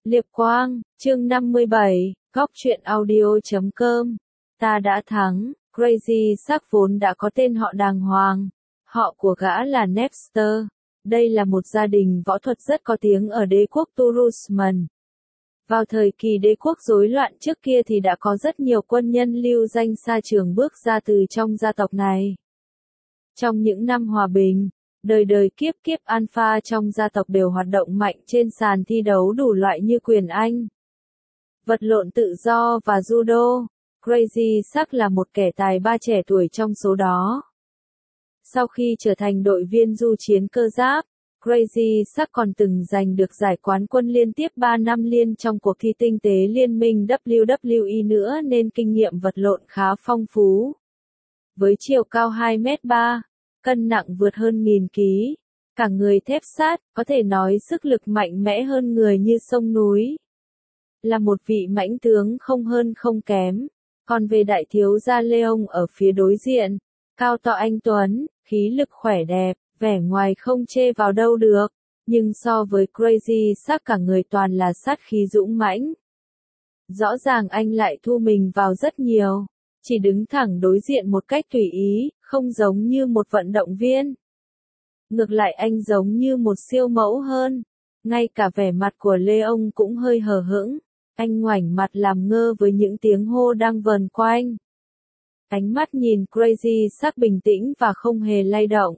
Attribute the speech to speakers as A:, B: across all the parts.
A: Liệp Quang, chương 57, Góc truyện audio.com. Ta đã thắng. Crazy Shark vốn đã có tên họ đàng hoàng. Họ của gã là Napster. Đây là một gia đình võ thuật rất có tiếng ở đế quốc Turusman. Vào thời kỳ đế quốc rối loạn trước kia thì đã có rất nhiều quân nhân lưu danh xa trường bước ra từ trong gia tộc này. Trong những năm hòa bình, đời đời kiếp kiếp alpha trong gia tộc đều hoạt động mạnh trên sàn thi đấu đủ loại như quyền Anh, vật lộn tự do và judo. Crazy Shark là một kẻ tài ba trẻ tuổi trong số đó. Sau khi trở thành đội viên du chiến cơ giáp, Crazy Shark còn từng giành được giải quán quân liên tiếp 3 năm liên trong cuộc thi tinh tế liên minh WWE nữa nên kinh nghiệm vật lộn khá phong phú. Với chiều cao 2m3, cân nặng vượt hơn 1000 kg, cả người thép sát, có thể nói sức lực mạnh mẽ hơn người như sông núi. Là một vị mãnh tướng không hơn không kém. Còn về đại thiếu gia Leon ở phía đối diện, cao to anh tuấn, khí lực khỏe đẹp, vẻ ngoài không chê vào đâu được, nhưng so với Crazy Shark cả người toàn là sát khí dũng mãnh. Rõ ràng anh lại thu mình vào rất nhiều, chỉ đứng thẳng đối diện một cách tùy ý, không giống như một vận động viên. Ngược lại anh giống như một siêu mẫu hơn, ngay cả vẻ mặt của Leon cũng hơi hờ hững. Anh ngoảnh mặt làm ngơ với những tiếng hô đang vờn quanh. Ánh mắt nhìn Crazy Shark bình tĩnh và không hề lay động.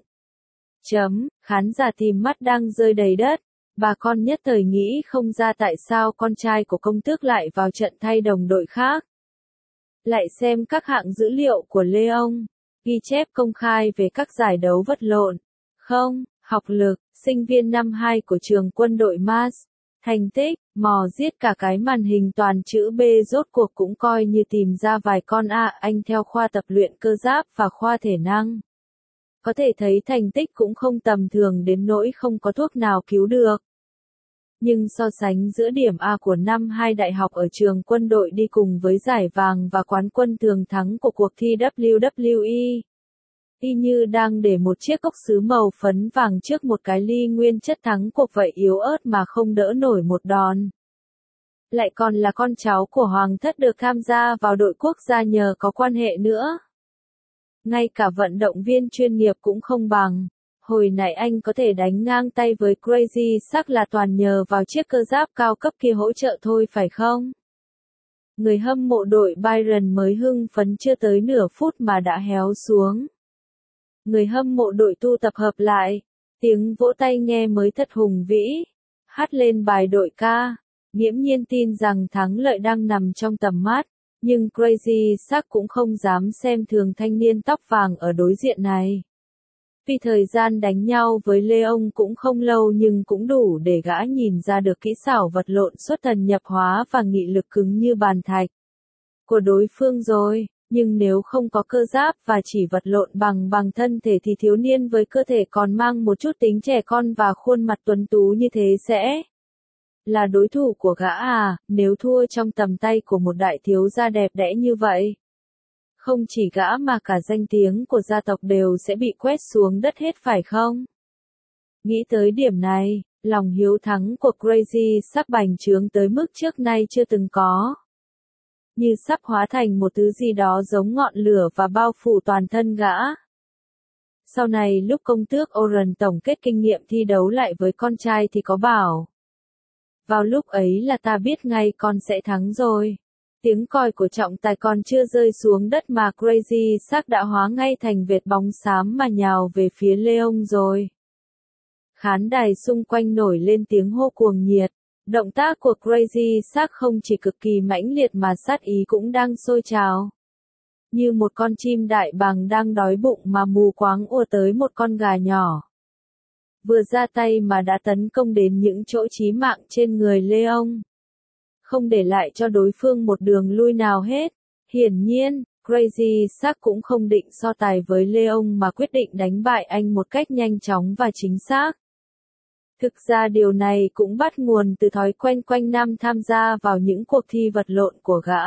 A: Khán giả tìm mắt đang rơi đầy đất. Bà con nhất thời nghĩ không ra tại sao con trai của công tước lại vào trận thay đồng đội khác. Lại xem các hạng dữ liệu của Leon, ghi chép công khai về các giải đấu vật lộn. Không, học lực, sinh viên năm 2 của trường quân đội Mars. Thành tích, mò giết cả cái màn hình toàn chữ B rốt cuộc cũng coi như tìm ra vài con A anh theo khoa tập luyện cơ giáp và khoa thể năng. Có thể thấy thành tích cũng không tầm thường đến nỗi không có thuốc nào cứu được. Nhưng so sánh giữa điểm A của năm 2 đại học ở trường quân đội đi cùng với giải vàng và quán quân thường thắng của cuộc thi WWE. Y như đang để một chiếc cốc sứ màu phấn vàng trước một cái ly nguyên chất thắng cuộc vậy yếu ớt mà không đỡ nổi một đòn. Lại còn là con cháu của hoàng thất được tham gia vào đội quốc gia nhờ có quan hệ nữa. Ngay cả vận động viên chuyên nghiệp cũng không bằng. Hồi nãy anh có thể đánh ngang tay với Crazy Shark là toàn nhờ vào chiếc cơ giáp cao cấp kia hỗ trợ thôi phải không? Người hâm mộ đội Bayern mới hưng phấn chưa tới nửa phút mà đã héo xuống. Người hâm mộ đội tu tập hợp lại, tiếng vỗ tay nghe mới thật hùng vĩ, hát lên bài đội ca, nghiễm nhiên tin rằng thắng lợi đang nằm trong tầm mắt, nhưng Crazy Shark cũng không dám xem thường thanh niên tóc vàng ở đối diện này. Vì thời gian đánh nhau với Leon cũng không lâu nhưng cũng đủ để gã nhìn ra được kỹ xảo vật lộn xuất thần nhập hóa và nghị lực cứng như bàn thạch của đối phương rồi. Nhưng nếu không có cơ giáp và chỉ vật lộn bằng thân thể thì thiếu niên với cơ thể còn mang một chút tính trẻ con và khuôn mặt tuấn tú như thế sẽ là đối thủ của gã à, nếu thua trong tầm tay của một đại thiếu gia đẹp đẽ như vậy. Không chỉ gã mà cả danh tiếng của gia tộc đều sẽ bị quét xuống đất hết phải không? Nghĩ tới điểm này, lòng hiếu thắng của Crazy Shark bành trướng tới mức trước nay chưa từng có. Như sắp hóa thành một thứ gì đó giống ngọn lửa và bao phủ toàn thân gã. Sau này lúc công tước Oren tổng kết kinh nghiệm thi đấu lại với con trai thì có bảo. Vào lúc ấy là ta biết ngay con sẽ thắng rồi. Tiếng còi của trọng tài còn chưa rơi xuống đất mà Crazy Shark đã hóa ngay thành vệt bóng xám mà nhào về phía Leon rồi. Khán đài xung quanh nổi lên tiếng hô cuồng nhiệt. Động tác của Crazy Shark không chỉ cực kỳ mãnh liệt mà sát ý cũng đang sôi trào. Như một con chim đại bàng đang đói bụng mà mù quáng ùa tới một con gà nhỏ. Vừa ra tay mà đã tấn công đến những chỗ chí mạng trên người Leon. Không để lại cho đối phương một đường lui nào hết. Hiển nhiên, Crazy Shark cũng không định so tài với Leon mà quyết định đánh bại anh một cách nhanh chóng và chính xác. Thực ra điều này cũng bắt nguồn từ thói quen quanh năm tham gia vào những cuộc thi vật lộn của gã.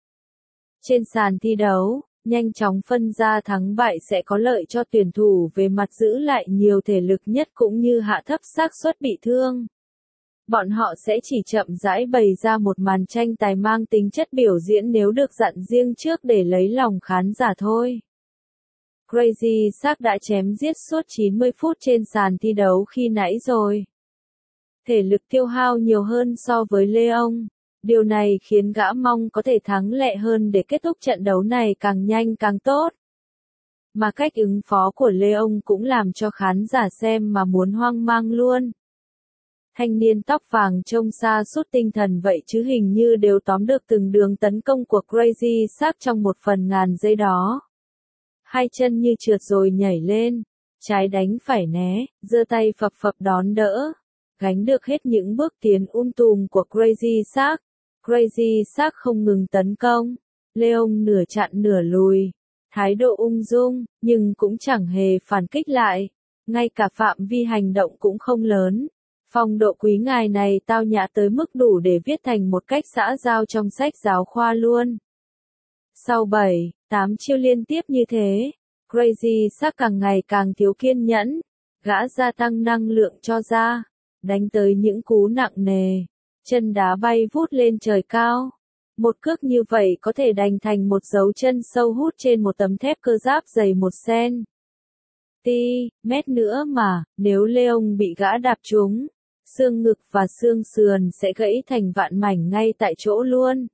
A: Trên sàn thi đấu, nhanh chóng phân ra thắng bại sẽ có lợi cho tuyển thủ về mặt giữ lại nhiều thể lực nhất cũng như hạ thấp xác suất bị thương. Bọn họ sẽ chỉ chậm rãi bày ra một màn tranh tài mang tính chất biểu diễn nếu được dặn riêng trước để lấy lòng khán giả thôi. Crazy Shark đã chém giết suốt 90 phút trên sàn thi đấu khi nãy rồi. Thể lực tiêu hao nhiều hơn so với Leon. Điều này khiến gã mong có thể thắng lẹ hơn để kết thúc trận đấu này càng nhanh càng tốt. Mà cách ứng phó của Leon cũng làm cho khán giả xem mà muốn hoang mang luôn. Thanh niên tóc vàng trông xa sút tinh thần vậy chứ hình như đều tóm được từng đường tấn công của Crazy Shark trong một phần ngàn giây đó. Hai chân như trượt rồi nhảy lên, trái đánh phải né, giơ tay phập phập đón đỡ, gánh được hết những bước tiến tùm của Crazy Shark. Crazy Shark không ngừng tấn công, Leon nửa chặn nửa lùi, thái độ ung dung, nhưng cũng chẳng hề phản kích lại, ngay cả phạm vi hành động cũng không lớn. Phong độ quý ngài này tao nhã tới mức đủ để viết thành một cách xã giao trong sách giáo khoa luôn. Sau 7, 8 chiêu liên tiếp như thế, Crazy Shark càng ngày càng thiếu kiên nhẫn, gã gia tăng năng lượng cho ra, đánh tới những cú nặng nề, chân đá bay vút lên trời cao. Một cước như vậy có thể đành thành một dấu chân sâu hút trên một tấm thép cơ giáp dày 1 cm nữa mà, nếu Leon bị gã đạp trúng, xương ngực và xương sườn sẽ gãy thành vạn mảnh ngay tại chỗ luôn.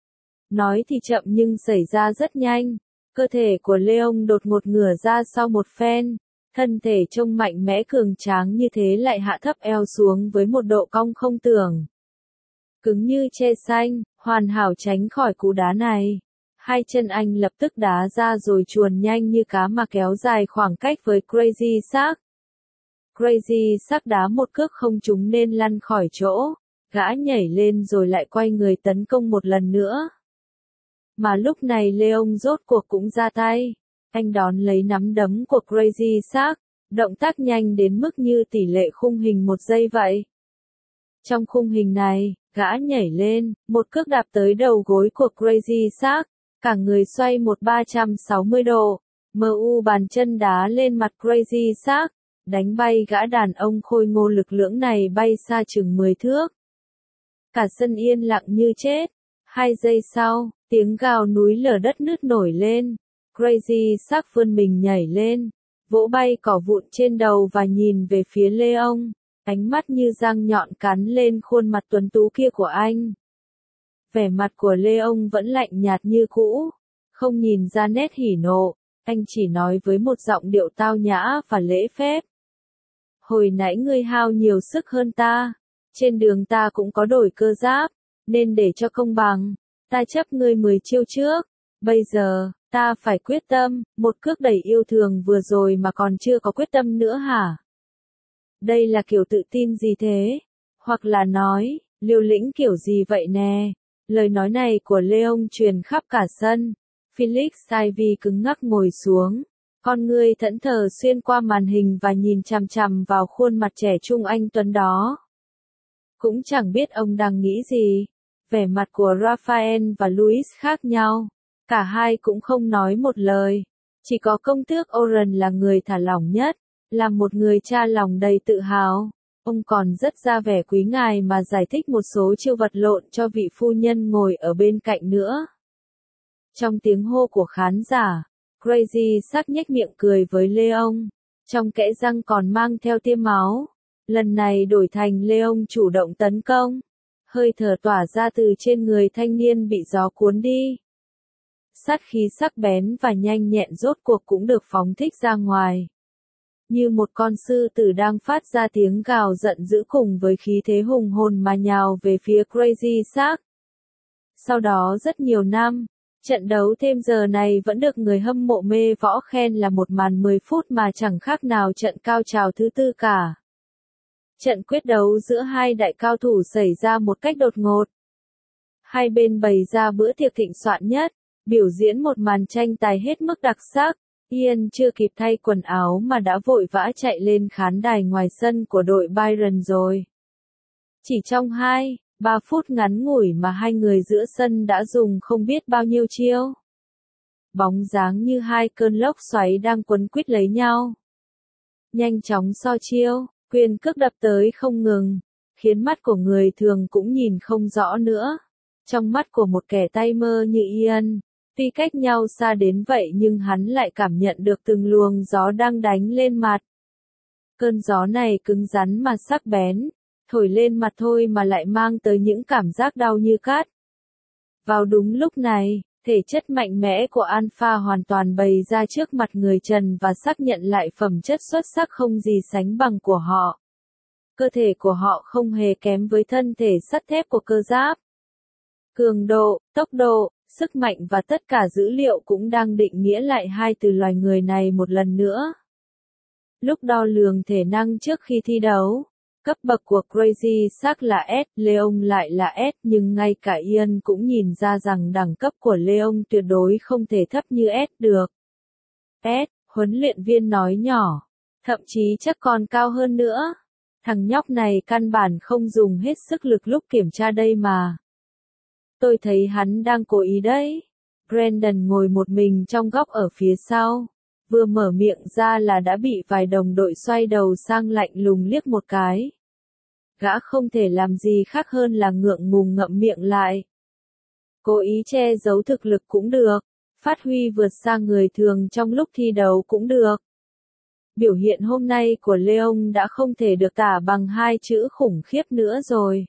A: Nói thì chậm nhưng xảy ra rất nhanh, cơ thể của Leon đột ngột ngửa ra sau một phen, thân thể trông mạnh mẽ cường tráng như thế lại hạ thấp eo xuống với một độ cong không tưởng. Cứng như tre xanh, hoàn hảo tránh khỏi cú đá này. Hai chân anh lập tức đá ra rồi chuồn nhanh như cá mà kéo dài khoảng cách với Crazy Shark. Crazy Shark đá một cước không trúng nên lăn khỏi chỗ, gã nhảy lên rồi lại quay người tấn công một lần nữa. Mà lúc này Leon rốt cuộc cũng ra tay, anh đón lấy nắm đấm của Crazy Shark, động tác nhanh đến mức như tỷ lệ khung hình 1 giây vậy. Trong khung hình này, gã nhảy lên, một cước đạp tới đầu gối của Crazy Shark, cả người xoay 360 độ, bàn chân đá lên mặt Crazy Shark, đánh bay gã đàn ông khôi ngô lực lưỡng này bay xa chừng 10 thước. Cả sân yên lặng như chết. 2 giây sau, tiếng gào núi lở đất nứt nổi lên. Crazy Shark vươn mình nhảy lên, vỗ bay cỏ vụn trên đầu và nhìn về phía Leon, ánh mắt như răng nhọn cắn lên khuôn mặt tuấn tú kia của anh. Vẻ mặt của Leon vẫn lạnh nhạt như cũ, không nhìn ra nét hỉ nộ, anh chỉ nói với một giọng điệu tao nhã và lễ phép. Hồi nãy ngươi hao nhiều sức hơn ta, trên đường ta cũng có đổi cơ giáp, nên để cho công bằng, ta chấp ngươi 10 chiêu trước, bây giờ, ta phải quyết tâm, một cước đẩy yêu thương vừa rồi mà còn chưa có quyết tâm nữa hả? Đây là kiểu tự tin gì thế? Hoặc là nói, liều lĩnh kiểu gì vậy nè? Lời nói này của Leon truyền khắp cả sân. Felix Ivy cứng ngắc ngồi xuống, con ngươi thẫn thờ xuyên qua màn hình và nhìn chằm chằm vào khuôn mặt trẻ trung anh tuấn đó. Cũng chẳng biết ông đang nghĩ gì. Vẻ mặt của Raphael và Louis khác nhau. Cả hai cũng không nói một lời. Chỉ có công tước Oren là người thả lỏng nhất, là một người cha lòng đầy tự hào. Ông còn rất ra vẻ quý ngài mà giải thích một số chiêu vật lộn cho vị phu nhân ngồi ở bên cạnh nữa. Trong tiếng hô của khán giả, Crazy Shark nhếch miệng cười với Leon, trong kẽ răng còn mang theo tia máu. Lần này đổi thành Leon chủ động tấn công. Hơi thở tỏa ra từ trên người thanh niên bị gió cuốn đi. Sát khí sắc bén và nhanh nhẹn rốt cuộc cũng được phóng thích ra ngoài. Như một con sư tử đang phát ra tiếng gào giận dữ cùng với khí thế hùng hồn mà nhào về phía Crazy Shark. Sau đó rất nhiều năm, trận đấu thêm giờ này vẫn được người hâm mộ mê võ khen là một màn 10 phút mà chẳng khác nào trận cao trào thứ tư cả. Trận quyết đấu giữa hai đại cao thủ xảy ra một cách đột ngột. Hai bên bày ra bữa tiệc thịnh soạn nhất, biểu diễn một màn tranh tài hết mức đặc sắc. Ian chưa kịp thay quần áo mà đã vội vã chạy lên khán đài ngoài sân của đội Bayern rồi. Chỉ trong 2-3 phút ngắn ngủi mà hai người giữa sân đã dùng không biết bao nhiêu chiêu. Bóng dáng như hai cơn lốc xoáy đang quấn quýt lấy nhau. Nhanh chóng so chiêu, quyền cước đập tới không ngừng, khiến mắt của người thường cũng nhìn không rõ nữa. Trong mắt của một kẻ tay mơ như Ian, tuy cách nhau xa đến vậy nhưng hắn lại cảm nhận được từng luồng gió đang đánh lên mặt. Cơn gió này cứng rắn mà sắc bén, thổi lên mặt thôi mà lại mang tới những cảm giác đau như cắt. Vào đúng lúc này, thể chất mạnh mẽ của Alpha hoàn toàn bày ra trước mặt người Trần và xác nhận lại phẩm chất xuất sắc không gì sánh bằng của họ. Cơ thể của họ không hề kém với thân thể sắt thép của cơ giáp. Cường độ, tốc độ, sức mạnh và tất cả dữ liệu cũng đang định nghĩa lại hai từ loài người này một lần nữa. Lúc đo lường thể năng trước khi thi đấu, cấp bậc của Crazy Shark là S, Leon lại là S, nhưng ngay cả Ian cũng nhìn ra rằng đẳng cấp của Leon tuyệt đối không thể thấp như S được. S, huấn luyện viên nói nhỏ, thậm chí chắc còn cao hơn nữa. Thằng nhóc này căn bản không dùng hết sức lực lúc kiểm tra đây mà. Tôi thấy hắn đang cố ý đấy. Brandon ngồi một mình trong góc ở phía sau. Vừa mở miệng ra là đã bị vài đồng đội xoay đầu sang lạnh lùng liếc một cái. Gã không thể làm gì khác hơn là ngượng ngùng ngậm miệng lại. Cố ý che giấu thực lực cũng được, phát huy vượt xa người thường trong lúc thi đấu cũng được. Biểu hiện hôm nay của Leon đã không thể được tả bằng hai chữ khủng khiếp nữa rồi.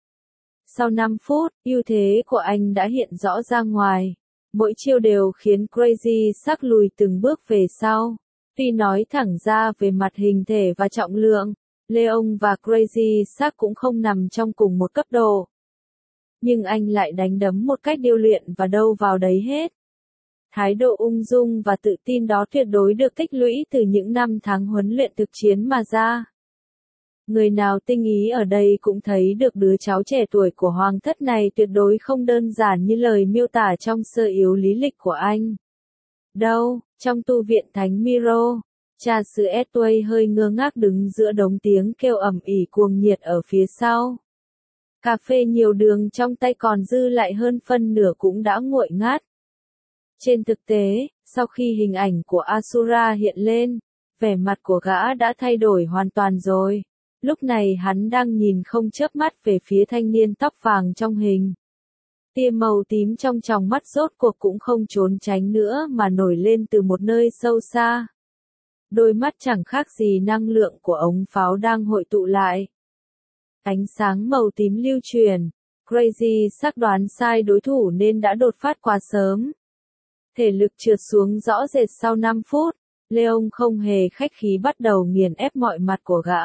A: Sau 5 phút, ưu thế của anh đã hiện rõ ra ngoài. Mỗi chiêu đều khiến Crazy Shark lùi từng bước về sau. Tuy nói thẳng ra về mặt hình thể và trọng lượng, Leon và Crazy Shark cũng không nằm trong cùng một cấp độ. Nhưng anh lại đánh đấm một cách điêu luyện và đâu vào đấy hết. Thái độ ung dung và tự tin đó tuyệt đối được tích lũy từ những năm tháng huấn luyện thực chiến mà ra. Người nào tinh ý ở đây cũng thấy được đứa cháu trẻ tuổi của hoàng thất này tuyệt đối không đơn giản như lời miêu tả trong sơ yếu lý lịch của anh. Đâu, trong tu viện Thánh Miro, cha xứ Edway hơi ngơ ngác đứng giữa đống tiếng kêu ầm ĩ cuồng nhiệt ở phía sau. Cà phê nhiều đường trong tay còn dư lại hơn phân nửa cũng đã nguội ngắt. Trên thực tế, sau khi hình ảnh của Asura hiện lên, vẻ mặt của gã đã thay đổi hoàn toàn rồi. Lúc này hắn đang nhìn không chớp mắt về phía thanh niên tóc vàng trong hình. Tia màu tím trong tròng mắt rốt cuộc cũng không trốn tránh nữa mà nổi lên từ một nơi sâu xa. Đôi mắt chẳng khác gì năng lượng của ống pháo đang hội tụ lại. Ánh sáng màu tím lưu truyền, Crazy Shark đoán sai đối thủ nên đã đột phát quá sớm. Thể lực trượt xuống rõ rệt sau 5 phút, Leon không hề khách khí bắt đầu nghiền ép mọi mặt của gã.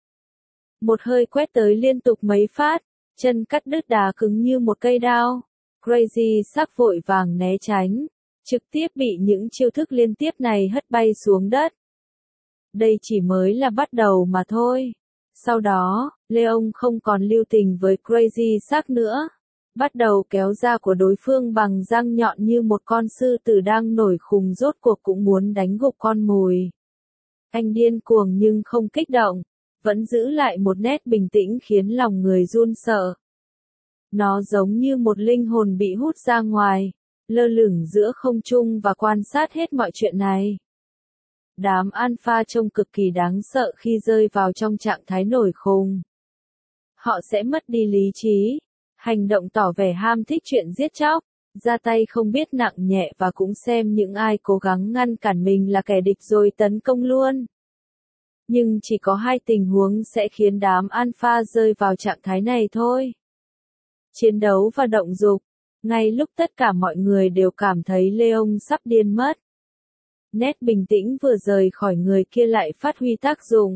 A: Một hơi quét tới liên tục mấy phát, chân cắt đứt đá cứng như một cây đao. Crazy Shark vội vàng né tránh, trực tiếp bị những chiêu thức liên tiếp này hất bay xuống đất. Đây chỉ mới là bắt đầu mà thôi. Sau đó, Leon không còn lưu tình với Crazy Shark nữa. Bắt đầu kéo da của đối phương bằng răng nhọn như một con sư tử đang nổi khùng rốt cuộc cũng muốn đánh gục con mồi. Anh điên cuồng nhưng không kích động, vẫn giữ lại một nét bình tĩnh khiến lòng người run sợ. Nó giống như một linh hồn bị hút ra ngoài, lơ lửng giữa không trung và quan sát hết mọi chuyện này. Đám Alpha trông cực kỳ đáng sợ khi rơi vào trong trạng thái nổi khùng. Họ sẽ mất đi lý trí, hành động tỏ vẻ ham thích chuyện giết chóc, ra tay không biết nặng nhẹ và cũng xem những ai cố gắng ngăn cản mình là kẻ địch rồi tấn công luôn. Nhưng chỉ có hai tình huống sẽ khiến đám Alpha rơi vào trạng thái này thôi. Chiến đấu và động dục. Ngay lúc tất cả mọi người đều cảm thấy Leon sắp điên mất. Nét bình tĩnh vừa rời khỏi người kia lại phát huy tác dụng.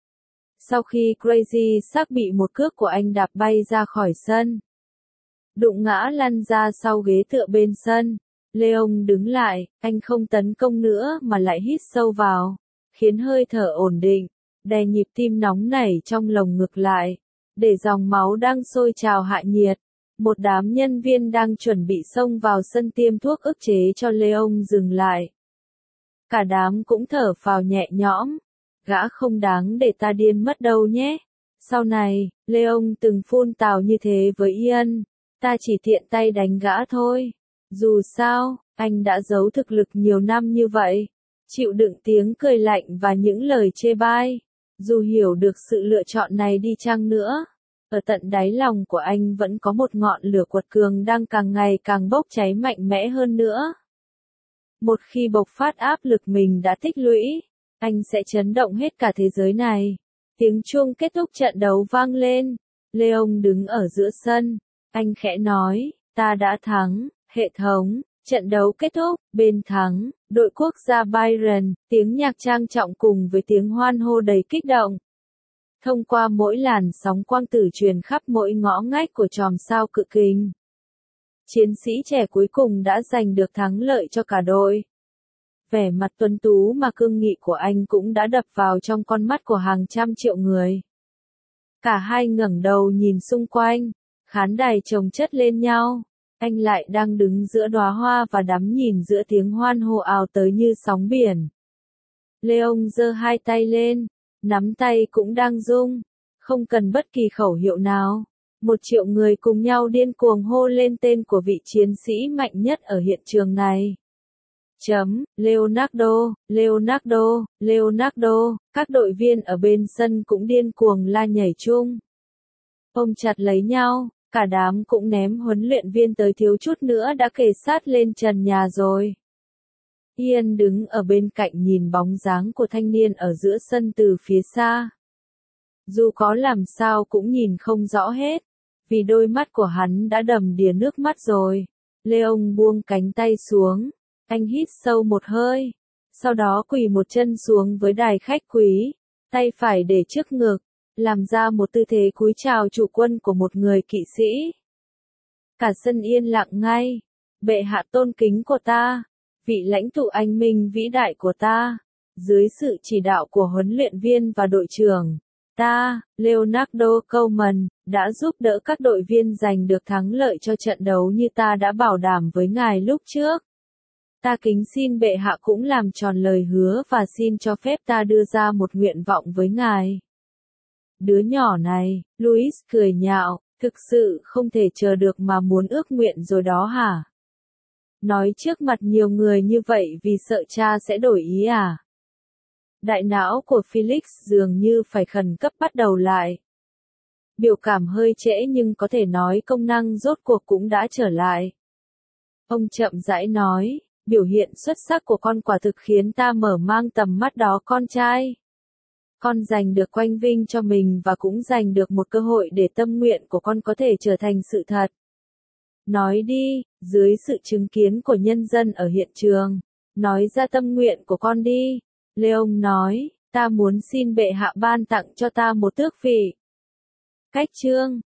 A: Sau khi Crazy Shark bị một cước của anh đạp bay ra khỏi sân, đụng ngã lăn ra sau ghế tựa bên sân, Leon đứng lại, anh không tấn công nữa mà lại hít sâu vào, khiến hơi thở ổn định, đè nhịp tim nóng nảy trong lồng ngực lại, để dòng máu đang sôi trào hạ nhiệt. Một đám nhân viên đang chuẩn bị xông vào sân tiêm thuốc ức chế cho Leon dừng lại. Cả đám cũng thở phào nhẹ nhõm. Gã không đáng để ta điên mất đâu nhé. Sau này, Leon từng phun tào như thế với Ian. Ta chỉ tiện tay đánh gã thôi. Dù sao, anh đã giấu thực lực nhiều năm như vậy. Chịu đựng tiếng cười lạnh và những lời chê bai. Dù hiểu được sự lựa chọn này đi chăng nữa, Ở tận đáy lòng của anh vẫn có một ngọn lửa quật cường đang càng ngày càng bốc cháy mạnh mẽ hơn nữa. Một khi bộc phát áp lực mình đã tích lũy, anh sẽ chấn động hết cả thế giới này. Tiếng chuông kết thúc trận đấu vang lên. Leon đứng ở giữa sân. Anh khẽ nói, ta đã thắng, hệ thống. Trận đấu kết thúc, bên thắng, đội quốc gia Bayern, tiếng nhạc trang trọng cùng với tiếng hoan hô đầy kích động. Thông qua mỗi làn sóng quang tử truyền khắp mỗi ngõ ngách của chòm sao cự kình. Chiến sĩ trẻ cuối cùng đã giành được thắng lợi cho cả đội. Vẻ mặt tuấn tú mà cương nghị của anh cũng đã đập vào trong con mắt của hàng trăm triệu người. Cả hai ngẩng đầu nhìn xung quanh, khán đài chồng chất lên nhau. Anh lại đang đứng giữa đóa hoa và đắm nhìn giữa tiếng hoan hô ào tới như sóng biển. Leon giơ hai tay lên, nắm tay cũng đang rung, không cần bất kỳ khẩu hiệu nào. 1 triệu người cùng nhau điên cuồng hô lên tên của vị chiến sĩ mạnh nhất ở hiện trường này. Leonardo, Leonardo, Leonardo, các đội viên ở bên sân cũng điên cuồng la nhảy chung. Ôm chặt lấy nhau, cả đám cũng ném huấn luyện viên tới thiếu chút nữa đã kề sát lên trần nhà rồi. Ian đứng ở bên cạnh nhìn bóng dáng của thanh niên ở giữa sân từ phía xa. Dù có làm sao cũng nhìn không rõ hết, vì đôi mắt của hắn đã đầm đìa nước mắt rồi. Leon buông cánh tay xuống, anh hít sâu một hơi, sau đó quỳ một chân xuống với đài khách quý, tay phải để trước ngực, làm ra một tư thế cúi chào chủ quân của một người kỵ sĩ. Cả sân yên lặng ngay. Bệ hạ tôn kính của ta, vị lãnh tụ anh minh vĩ đại của ta, dưới sự chỉ đạo của huấn luyện viên và đội trưởng, ta, Leonardo Koeman, đã giúp đỡ các đội viên giành được thắng lợi cho trận đấu như ta đã bảo đảm với ngài lúc trước. Ta kính xin bệ hạ cũng làm tròn lời hứa và xin cho phép ta đưa ra một nguyện vọng với ngài. Đứa nhỏ này, Louis cười nhạo, thực sự không thể chờ được mà muốn ước nguyện rồi đó hả? Nói trước mặt nhiều người như vậy vì sợ cha sẽ đổi ý à? Đại não của Felix dường như phải khẩn cấp bắt đầu lại. Biểu cảm hơi trễ nhưng có thể nói công năng rốt cuộc cũng đã trở lại. Ông chậm rãi nói, biểu hiện xuất sắc của con quả thực khiến ta mở mang tầm mắt đó con trai. Con giành được quang vinh cho mình và cũng giành được một cơ hội để tâm nguyện của con có thể trở thành sự thật. Nói đi, dưới sự chứng kiến của nhân dân ở hiện trường. Nói ra tâm nguyện của con đi. Leon nói, ta muốn xin bệ hạ ban tặng cho ta một tước vị. Cách chương